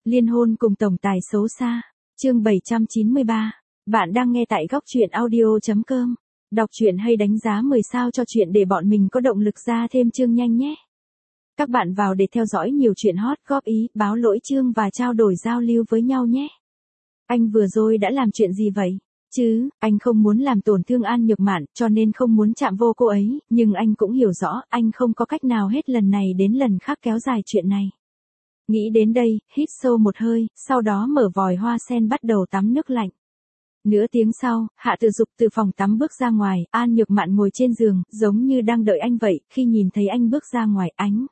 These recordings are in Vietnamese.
Liên hôn cùng tổng tài xấu xa. Chương 793. Bạn đang nghe tại góc truyện audio.com. Đọc truyện hay đánh giá 10 sao cho truyện để bọn mình có động lực ra thêm chương nhanh nhé. Các bạn vào để theo dõi nhiều chuyện hot, góp ý, báo lỗi chương và trao đổi giao lưu với nhau nhé. Anh vừa rồi đã làm chuyện gì vậy? Chứ, anh không muốn làm tổn thương An Nhược Mạn, cho nên không muốn chạm vô cô ấy, nhưng anh cũng hiểu rõ, anh không có cách nào hết lần này đến lần khác kéo dài chuyện này. Nghĩ đến đây, hít sâu một hơi, sau đó mở vòi hoa sen bắt đầu tắm nước lạnh. Nửa tiếng sau, Hạ Tử Dục từ phòng tắm bước ra ngoài, An Nhược Mạn ngồi trên giường, giống như đang đợi anh vậy, khi nhìn thấy anh bước ra ngoài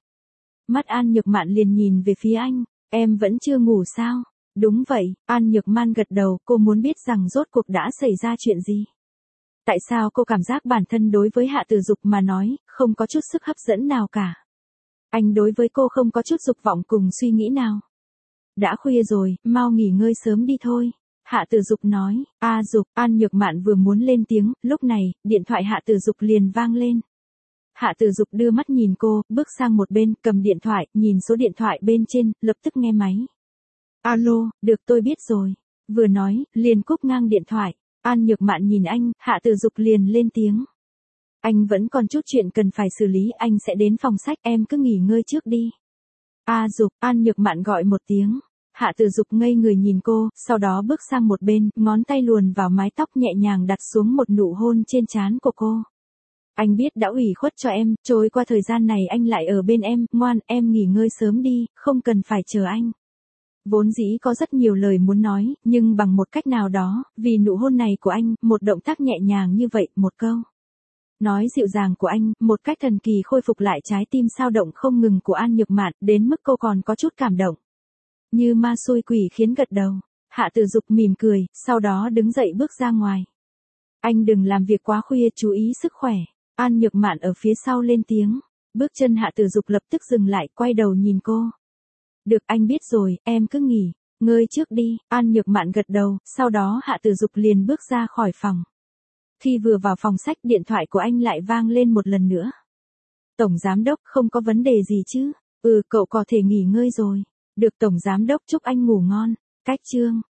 mắt An Nhược Mạn liền nhìn về phía anh, em vẫn chưa ngủ sao? Đúng vậy, An Nhược Mạn gật đầu, cô muốn biết rằng rốt cuộc đã xảy ra chuyện gì. Tại sao cô cảm giác bản thân đối với Hạ Tử Dục mà nói, không có chút sức hấp dẫn nào cả. Anh đối với cô không có chút dục vọng cùng suy nghĩ nào. Đã khuya rồi, mau nghỉ ngơi sớm đi thôi. Hạ Tử Dục nói, Dục, An Nhược Mạn vừa muốn lên tiếng, lúc này, điện thoại Hạ Tử Dục liền vang lên. Hạ Tử Dục đưa mắt nhìn cô, bước sang một bên, cầm điện thoại, nhìn số điện thoại bên trên, lập tức nghe máy. Alo, được tôi biết rồi. Vừa nói, liền cúp ngang điện thoại. An Nhược Mạn nhìn anh, Hạ Tử Dục liền lên tiếng. Anh vẫn còn chút chuyện cần phải xử lý, anh sẽ đến phòng sách, em cứ nghỉ ngơi trước đi. Dục, An Nhược Mạn gọi một tiếng. Hạ Tử Dục ngây người nhìn cô, sau đó bước sang một bên, ngón tay luồn vào mái tóc nhẹ nhàng đặt xuống một nụ hôn trên trán của cô. Anh biết đã ủy khuất cho em, trôi qua thời gian này anh lại ở bên em, ngoan, em nghỉ ngơi sớm đi, không cần phải chờ anh. Vốn dĩ có rất nhiều lời muốn nói, nhưng bằng một cách nào đó, vì nụ hôn này của anh, một động tác nhẹ nhàng như vậy, một câu nói dịu dàng của anh, một cách thần kỳ khôi phục lại trái tim sao động không ngừng của An Nhược Mạn, đến mức cô còn có chút cảm động. Như ma xui quỷ khiến gật đầu. Hạ Tử Dục mỉm cười, sau đó đứng dậy bước ra ngoài. Anh đừng làm việc quá khuya, chú ý sức khỏe. An Nhược Mạn ở phía sau lên tiếng. Bước chân Hạ Tử Dục lập tức dừng lại, quay đầu nhìn cô. Được, anh biết rồi, em cứ nghỉ ngơi trước đi. An Nhược Mạn gật đầu, sau đó Hạ Tử Dục liền bước ra khỏi phòng. Khi vừa vào phòng sách, điện thoại của anh lại vang lên một lần nữa. Tổng giám đốc, không có vấn đề gì chứ? Cậu có thể nghỉ ngơi rồi. Được, tổng giám đốc, chúc anh ngủ ngon. Cách chương